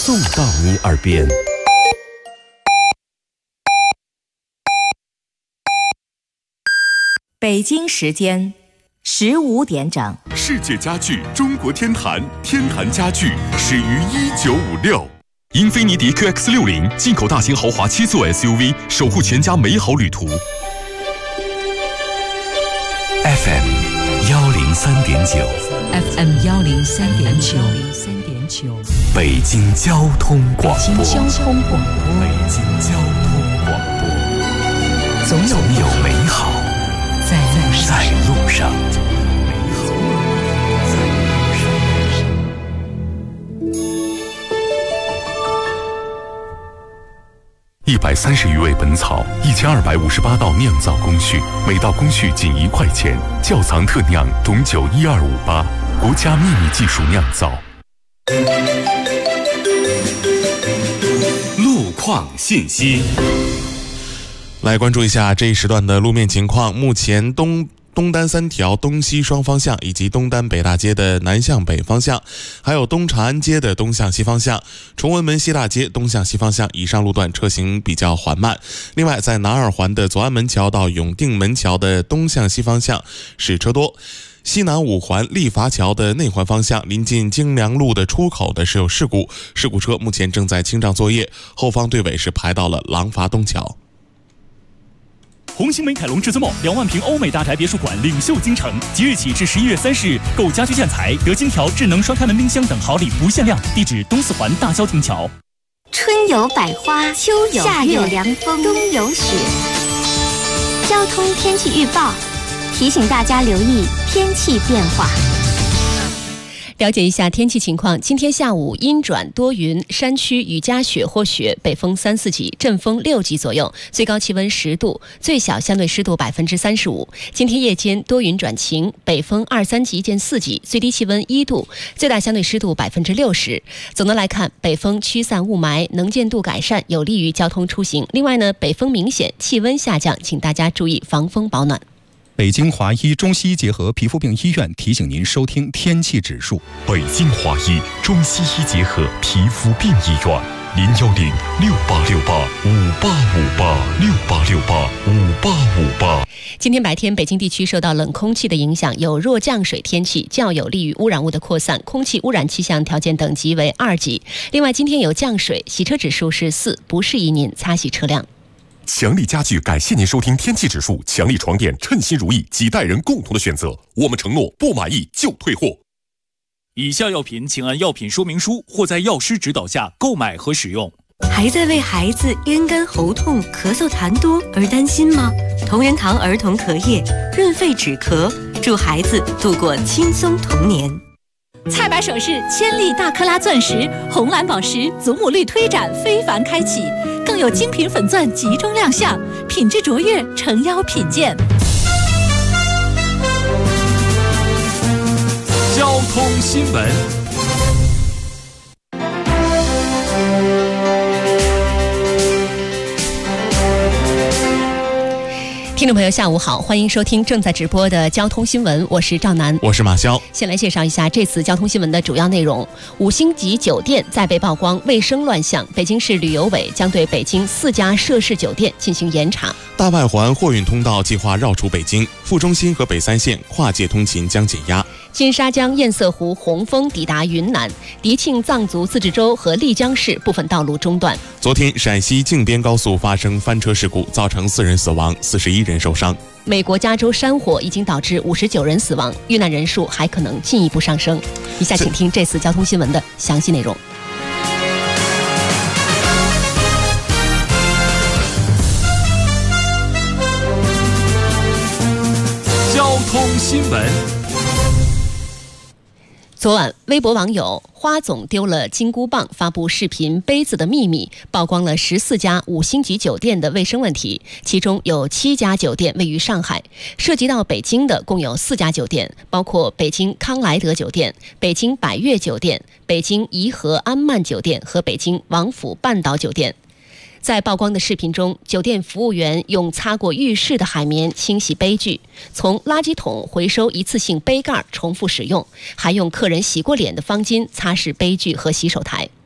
送到你耳边。 北京时间15点整。 世界家具中国天坛，天坛家具始于1956。英菲尼迪 QX60 进口大型豪华7座 SUV， 守护全家美好旅途。 FM 103.9 FM 103.9， 北京交通广播。 北京交通广播，总有美好在路上。 130余味本草，1258道酿造工序，每道工序仅1块钱。窖藏特酿董酒12588，国家秘密技术酿造。 路况信息， 来关注一下这一时段的路面情况。目前东单3条东西双方向，以及东单北大街的南向北方向，还有东长安街的东向西方向，崇文门西大街东向西方向以上路段车行比较缓慢。另外，在南二环的左安门桥到永定门桥的东向西方向是车多。西南5环立华桥的内环方向，临近京良路的出口的是有事故车目前正在清障作业，后方队尾是排到了廊坊东桥。 红星美凯龙至尊梦2万平欧美大宅别墅馆领袖京城，即日起至11月30日，购家居建材得金条、智能双开门冰箱等好礼不限量。地址东4环大郊亭桥。 春有百花，秋有夏有凉风，冬有雪。交通天气预报提醒大家留意天气变化。 了解一下天气情况，今天下午阴转多云，山区雨夹雪或雪，北风3、4级，阵风6级左右，最高气温10度，最小相对湿度35%。今天夜间多云转晴，北风2、3级见4级，最低气温1度，最大相对湿度60%。总的来看，北风驱散雾霾，能见度改善，有利于交通出行。另外呢，北风明显，气温下降，请大家注意防风保暖。 北京华医中西医结合皮肤病医院提醒您收听天气指数。 北京华医中西医结合皮肤病医院，010-6868-5858，6868-5858。 今天白天，北京地区受到冷空气的影响，有弱降水天气，较有利于污染物的扩散，空气污染气象条件等级为2级。另外，今天有降水，洗车指数是4，不适宜您擦洗车辆。 强力家具感谢您收听天气指数，强力床垫称心如意，几代人共同的选择，我们承诺不满意就退货。 以下药品请按药品说明书或在药师指导下购买和使用。 还在为孩子咽干喉痛、咳嗽痰多而担心吗？同仁堂儿童咳液润肺止咳，助孩子度过轻松童年。 菜百首饰千粒大克拉钻石、红蓝宝石祖母绿推展非凡开启，更有精品粉钻集中亮相，品质卓越，诚邀品鉴。 交通新闻。 听众朋友下午好，欢迎收听正在直播的交通新闻，我是赵楠， 我是马潇。 先来介绍一下这次交通新闻的主要内容。5星级酒店再被曝光卫生乱象，北京市旅游委将对北京4家涉事酒店进行严查。 大外环货运通道计划绕出北京，副中心和北3线跨界通勤将减压。 金沙江堰塞湖洪峰抵达云南，迪庆藏族自治州和丽江市部分道路中断。 昨天，陕西靖边高速发生翻车事故，造成4人死亡，41人受伤。 美国加州山火已经导致59人死亡，遇难人数还可能进一步上升。以下请听这次交通新闻的详细内容。 交通新闻。 昨晚，微博网友花总丢了金箍棒发布视频《杯子的秘密》，曝光了14家5星级酒店的卫生问题，其中有7家酒店位于上海，涉及到北京的共有4家酒店，包括北京康莱德酒店、北京百悦酒店、北京颐和安曼酒店和北京王府半岛酒店。在曝光的视频中，酒店服务员用擦过浴室的海绵清洗杯具，从垃圾桶回收一次性杯盖重复使用，还用客人洗过脸的方巾擦拭杯具和洗手台。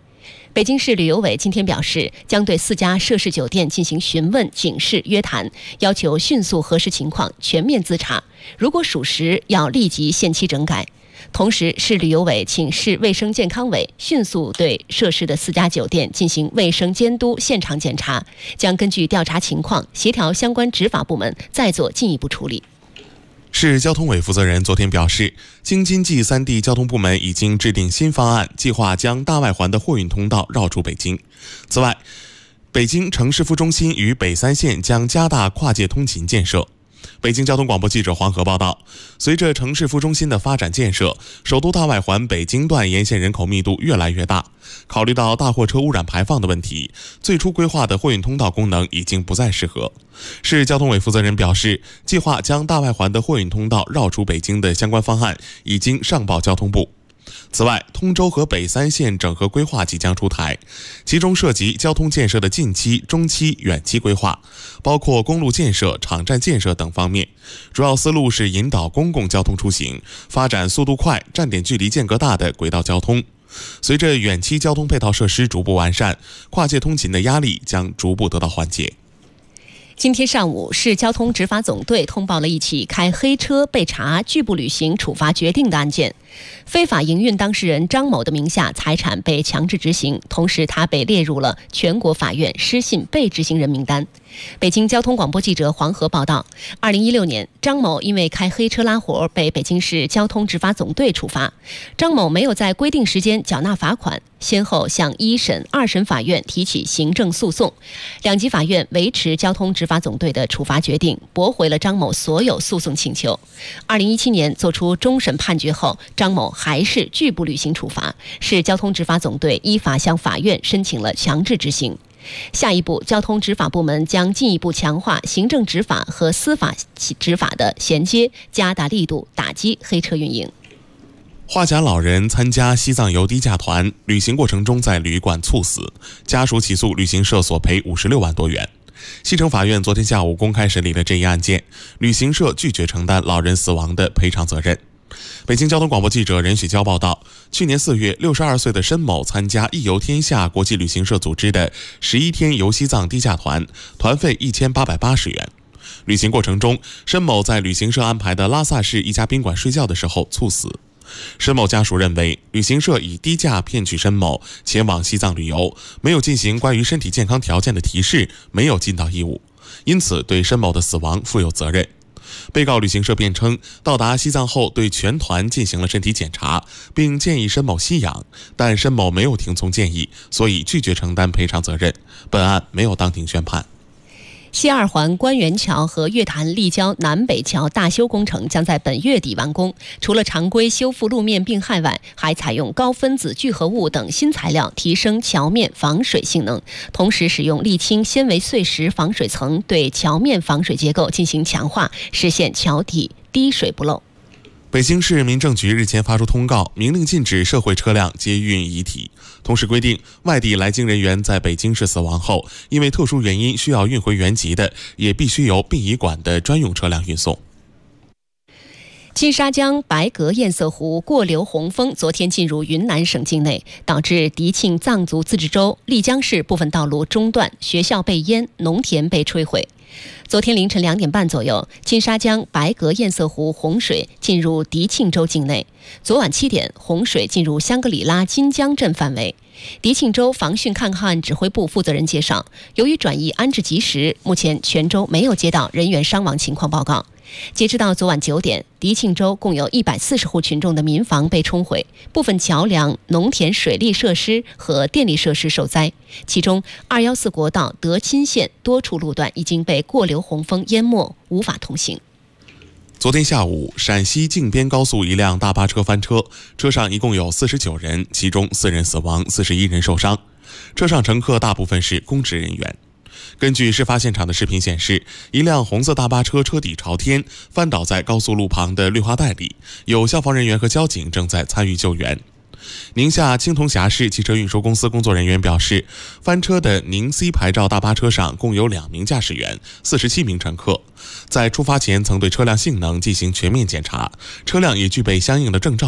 北京市旅游委今天表示，将对4家涉事酒店进行询问、警示、约谈，要求迅速核实情况，全面自查，如果属实，要立即限期整改。同时，市旅游委请市卫生健康委迅速对涉事的4家酒店进行卫生监督、现场检查，将根据调查情况，协调相关执法部门再做进一步处理。 市交通委负责人昨天表示，京津冀3地交通部门已经制定新方案，计划将大外环的货运通道绕出北京。此外，北京城市副中心与北3线将加大跨界通勤建设。北京交通广播记者黄河报道，随着城市副中心的发展建设，首都大外环北京段沿线人口密度越来越大。考虑到大货车污染排放的问题，最初规划的货运通道功能已经不再适合。市交通委负责人表示，计划将大外环的货运通道绕出北京的相关方案已经上报交通部。此外，通州和北3线整合规划即将出台，其中涉及交通建设的近期、中期、远期规划，包括公路建设、场站建设等方面。主要思路是引导公共交通出行，发展速度快、站点距离间隔大的轨道交通。随着远期交通配套设施逐步完善，跨界通勤的压力将逐步得到缓解。 今天上午，市交通执法总队通报了一起开黑车被查拒不履行处罚决定的案件。非法营运当事人张某的名下财产被强制执行，同时他被列入了全国法院失信被执行人名单。北京交通广播记者黄河报道，2016年，张某因为开黑车拉活被北京市交通执法总队处罚。张某没有在规定时间缴纳罚款，先后向1审、2审法院提起行政诉讼，2级法院维持交通执法总队的处罚决定，驳回了张某所有诉讼请求。2017年作出终审判决后，张某还是拒不履行处罚，市交通执法总队依法向法院申请了强制执行。下一步，交通执法部门将进一步强化行政执法和司法执法的衔接，加大力度打击黑车运营。 花甲老人参加西藏游低价团，旅行过程中在旅馆猝死，家属起诉旅行社索赔56万多元。西城法院昨天下午公开审理了这一案件，旅行社拒绝承担老人死亡的赔偿责任。北京交通广播记者任雪娇报道，去年4月，62岁的申某参加易游天下国际旅行社组织的11天游西藏低价团，团费1880元。旅行过程中，申某在旅行社安排的拉萨市一家宾馆睡觉的时候猝死。申某家属认为，旅行社以低价骗取申某前往西藏旅游，没有进行关于身体健康条件的提示，没有尽到义务，因此对申某的死亡负有责任。被告旅行社辩称，到达西藏后对全团进行了身体检查，并建议申某吸氧，但申某没有听从建议，所以拒绝承担赔偿责任。本案没有当庭宣判。 西2环官园桥和月坛立交南北桥大修工程将在本月底完工。除了常规修复路面病害外，还采用高分子聚合物等新材料，提升桥面防水性能。同时，使用沥青纤维碎石防水层对桥面防水结构进行强化，实现桥体滴水不漏。 北京市民政局日前发出通告，明令禁止社会车辆接运遗体，同时规定外地来京人员在北京市死亡后，因为特殊原因需要运回原籍的，也必须由殡仪馆的专用车辆运送。 金沙江白格堰塞湖过流洪峰昨天进入云南省境内，导致迪庆藏族自治州丽江市部分道路中断，学校被淹，农田被摧毁。昨天凌晨2点半左右，金沙江白格堰塞湖洪水进入迪庆州境内。昨晚7点，洪水进入香格里拉金江镇范围。迪庆州防汛抗旱指挥部负责人介绍，由于转移安置及时，目前全州没有接到人员伤亡情况报告。截止到昨晚9点，迪庆州共有140户群众的民房被冲毁，部分桥梁、农田水利设施和电力设施受灾。其中214国道德钦县多处路段已经被过流洪峰淹没，无法通行。 昨天下午，陕西靖边高速一辆大巴车翻车，车上一共有49人，其中4人死亡，41人受伤。车上乘客大部分是公职人员。根据事发现场的视频显示，一辆红色大巴车车底朝天，翻倒在高速路旁的绿化带里，有消防人员和交警正在参与救援。宁夏青铜峡市汽车运输公司工作人员表示，翻车的宁 C 牌照大巴车上共有2名驾驶员，47名乘客。在出发前曾对车辆性能进行全面检查，车辆也具备相应的证照等。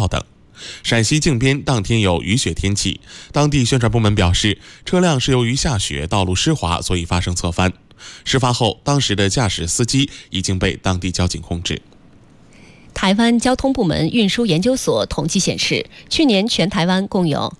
陕西靖边当天有雨雪天气，当地宣传部门表示，车辆是由于下雪，道路湿滑，所以发生侧翻。事发后，当时的驾驶司机已经被当地交警控制。 台湾交通部门运输研究所统计显示，去年全台湾共有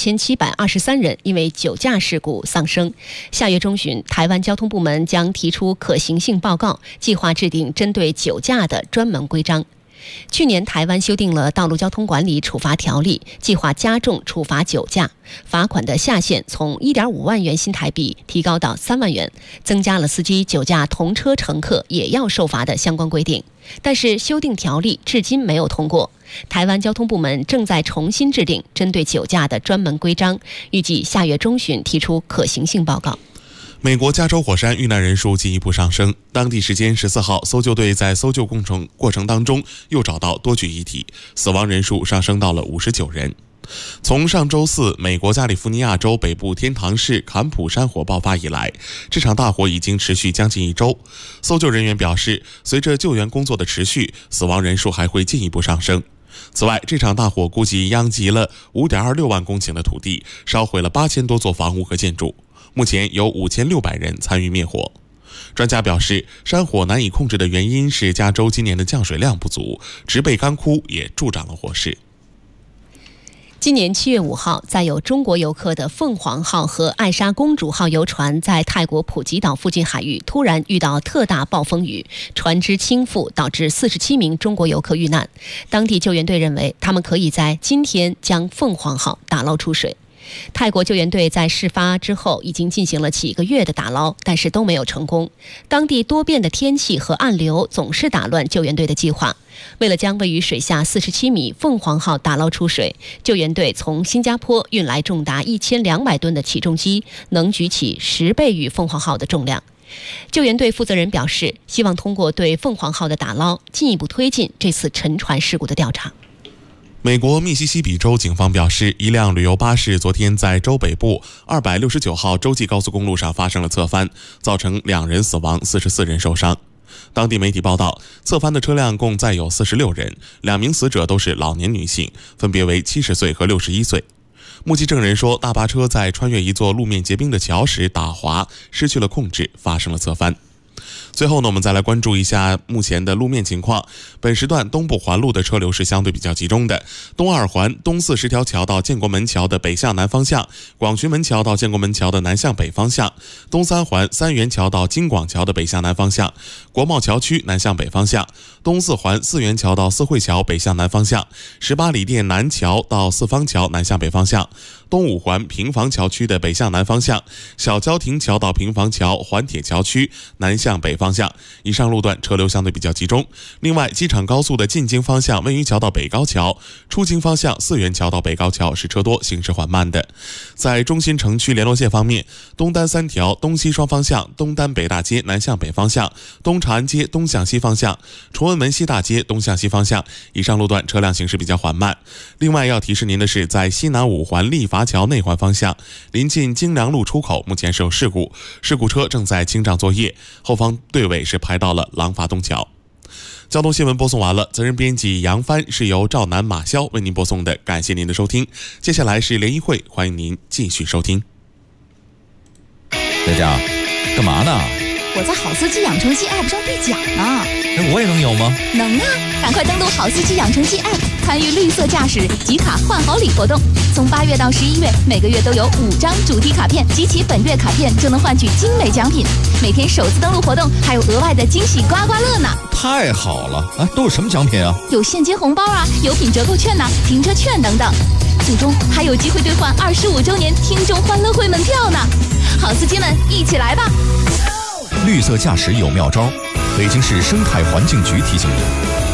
2723人因为酒驾事故丧生。下月中旬，台湾交通部门将提出可行性报告，计划制定针对酒驾的专门规章。去年台湾修订了道路交通管理处罚条例，计划加重处罚酒驾，罚款的下限从1.5万元新台币提高到3万元，增加了司机酒驾同车乘客也要受罚的相关规定。但是修订条例至今没有通过，台湾交通部门正在重新制定针对酒驾的专门规章，预计下月中旬提出可行性报告。 美国加州火山遇难人数进一步上升，当地时间14号，搜救队在搜救过程当中又找到多具遗体，死亡人数上升到了59人。从上周四美国加利福尼亚州北部天堂市坎普山火爆发以来，这场大火已经持续将近1周。搜救人员表示，随着救援工作的持续，死亡人数还会进一步上升。此外，这场大火估计殃及了 5.26 万公顷的土地，烧毁了8000多座房屋和建筑。目前有5600人参与灭火。专家表示，山火难以控制的原因是加州今年的降水量不足，植被干枯也助长了火势。 今年7月5号，载有中国游客的凤凰号和爱莎公主号游船在泰国普吉岛附近海域突然遇到特大暴风雨，船只倾覆，导致47名中国游客遇难。当地救援队认为，他们可以在今天将凤凰号打捞出水。泰国救援队在事发之后已经进行了几个月的打捞，但是都没有成功。当地多变的天气和暗流总是打乱救援队的计划。为了将位于水下47米凤凰号打捞出水，救援队从新加坡运来重达1200吨的起重机，能举起10倍于凤凰号的重量。救援队负责人表示，希望通过对凤凰号的打捞，进一步推进这次沉船事故的调查。 美国密西西比州警方表示，一辆旅游巴士昨天在州北部269号洲际高速公路上发生了侧翻，造成2人死亡，44人受伤。当地媒体报道，侧翻的车辆共载有46人，2名死者都是老年女性，分别为70岁和61岁。目击证人说，大巴车在穿越一座路面结冰的桥时打滑，失去了控制，发生了侧翻。最后呢，我们再来关注一下目前的路面情况。本时段东部环路的车流是相对比较集中的，东二环东四十条桥到建国门桥的北向南方向，广渠门桥到建国门桥的南向北方向，东三环三元桥到京广桥的北向南方向，国贸桥区南向北方向，东四环四元桥到四惠桥北向南方向，18里店南桥到四方桥南向北方向，东五环平房桥区的北向南方向，小交亭桥到平房桥环铁桥区南向北方向。以上路段车流相对比较集中。另外，机场高速的进京方向温榆桥到北高桥，出京方向四元桥到北高桥是车多，行驶缓慢的。在中心城区联络线方面，东单3条东西双方向，东单北大街南向北方向，东长安街东向西方向，崇文门西大街东向西方向，以上路段车辆行驶比较缓慢。另外要提示您的是，在西南五环立华桥内环方向，临近京良路出口，目前是有事故，事故车正在清障作业，后方队尾是排到了廊坊东桥。交通新闻播送完了，责任编辑杨帆，是由赵楠、马潇为您播送的，感谢您的收听。接下来是联谊会，欢迎您继续收听。 佳佳，干嘛呢？ 我在好司机养成记 App 上兑奖呢。 我也能有吗？ 能啊！赶快登录好司机养成记 App， 参与绿色驾驶集卡换好礼活动。从8月到11月，每个月都有5张主题卡片，集齐本月卡片就能换取精美奖品。每天首次登录活动还有额外的惊喜刮刮乐呢！ 太好了！啊，都有什么奖品啊？ 有现金红包啊，有品折扣券呐，停车券等等。最终还有机会兑换25周年听众欢乐会门票呢！好司机们，一起来吧！ 绿色驾驶有妙招，北京市生态环境局提醒您。